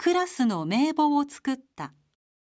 クラスの名簿を作った。